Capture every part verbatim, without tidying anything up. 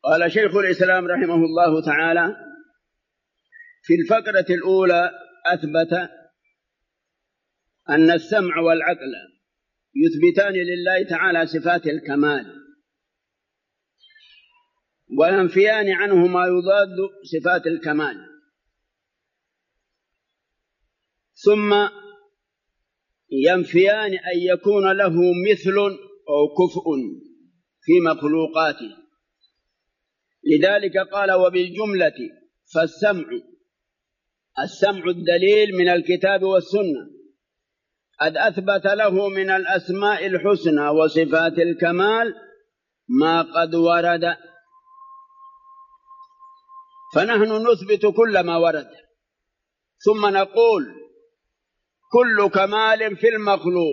قال شيخ الإسلام رحمه الله تعالى في الفقرة الأولى أثبت أن السمع والعقل يثبتان لله تعالى صفات الكمال وينفيان عنه ما يضاد صفات الكمال، ثم ينفيان أن يكون له مثل أو كفء في مخلوقاته. لذلك قال وبالجملة فالسمع السمع الدليل من الكتاب والسنة قد أثبت له من الأسماء الحسنى وصفات الكمال ما قد ورد، فنحن نثبت كل ما ورد ثم نقول كل كمال في المخلوق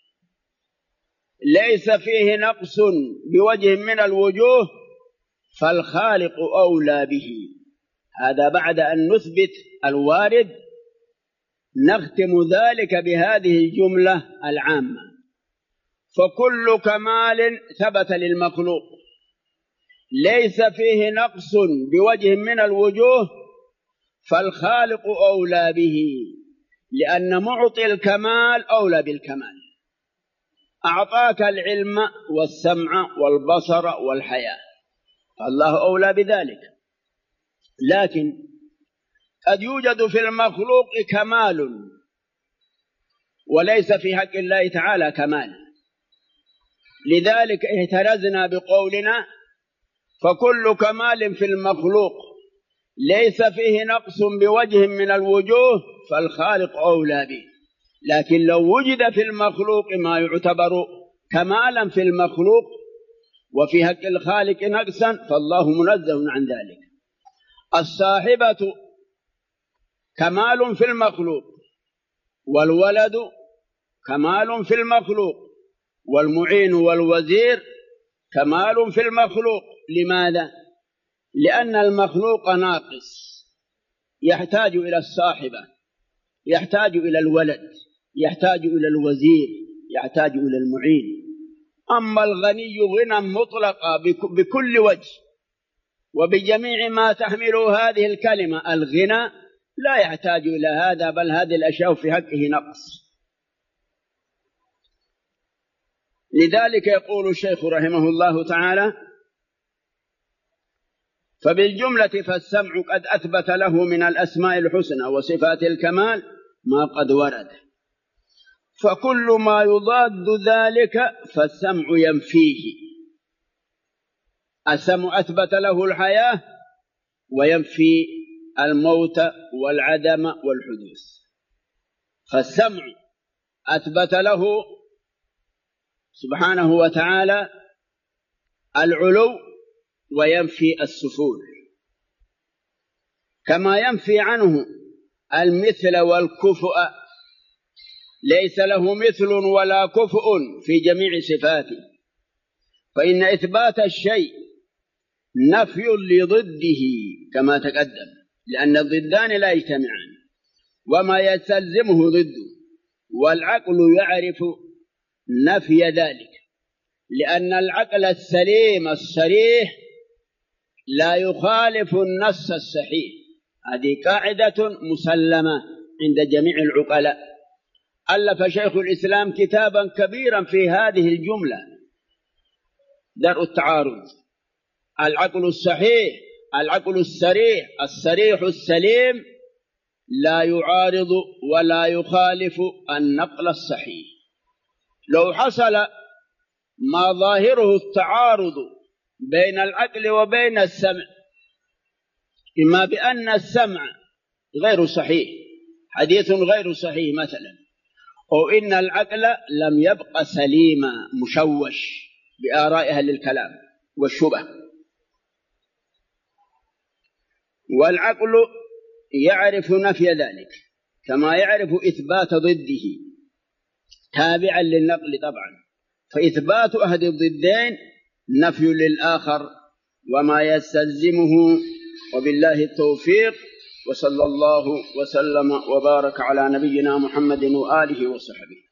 ليس فيه نقص بوجه من الوجوه فالخالق أولى به. هذا بعد أن نثبت الوارد نختم ذلك بهذه الجملة العامة: فكل كمال ثبت للمخلوق ليس فيه نقص بوجه من الوجوه فالخالق أولى به، لأن معطي الكمال أولى بالكمال، أعطاك العلم والسمع والبصر والحياة، الله أولى بذلك. لكن قد يوجد في المخلوق كمال وليس في حق الله تعالى كمال، لذلك اهترزنا بقولنا فكل كمال في المخلوق ليس فيه نقص بوجه من الوجوه فالخالق أولى به. لكن لو وجد في المخلوق ما يعتبر كمالا في المخلوق وفي حق الخالق نقصا فالله منزه عن ذلك. الصاحبة كمال في المخلوق، والولد كمال في المخلوق، والمعين والوزير كمال في المخلوق. لماذا؟ لأن المخلوق ناقص يحتاج إلى الصاحبة، يحتاج إلى الولد، يحتاج إلى الوزير، يحتاج إلى المعين. أما الغني غنى مطلقا بكل وجه وبجميع ما تحمل هذه الكلمة الغنى لا يحتاج إلى هذا، بل هذه الأشياء في حقه نقص. لذلك يقول الشيخ رحمه الله تعالى فبالجملة فالسمع قد أثبت له من الأسماء الحسنى وصفات الكمال ما قد ورد، فكل ما يضاد ذلك فالسمع ينفيه. السمع أثبت له الحياة وينفي الموت والعدم والحدوث، فالسمع أثبت له سبحانه وتعالى العلو وينفي السفول، كما ينفي عنه المثل والكفؤ، ليس له مثل ولا كفؤ في جميع صفاته. فإن إثبات الشيء نفي لضده كما تقدم، لأن الضدان لا يجتمعان وما يستلزمه ضده، والعقل يعرف نفي ذلك، لأن العقل السليم الصريح لا يخالف النص الصحيح. هذه قاعدة مسلمة عند جميع العقلاء. ألف شيخ الإسلام كتابا كبيرا في هذه الجملة: درء التعارض. العقل الصحيح، العقل الصريح الصريح السليم لا يعارض ولا يخالف النقل الصحيح. لو حصل ما ظاهره التعارض بين العقل وبين السمع، إما بأن السمع غير صحيح، حديث غير صحيح مثلا، أو إن العقل لم يبق سليما مشوش بآراء أهل الكلام والشبه، والعقل يعرف نفي ذلك كما يعرف إثبات ضده تابعا للنقل طبعا. فإثبات أحد الضدين نفي للآخر وما يستلزمه. وبالله التوفيق، وصلى الله وسلم وبارك على نبينا محمد وآله وصحبه.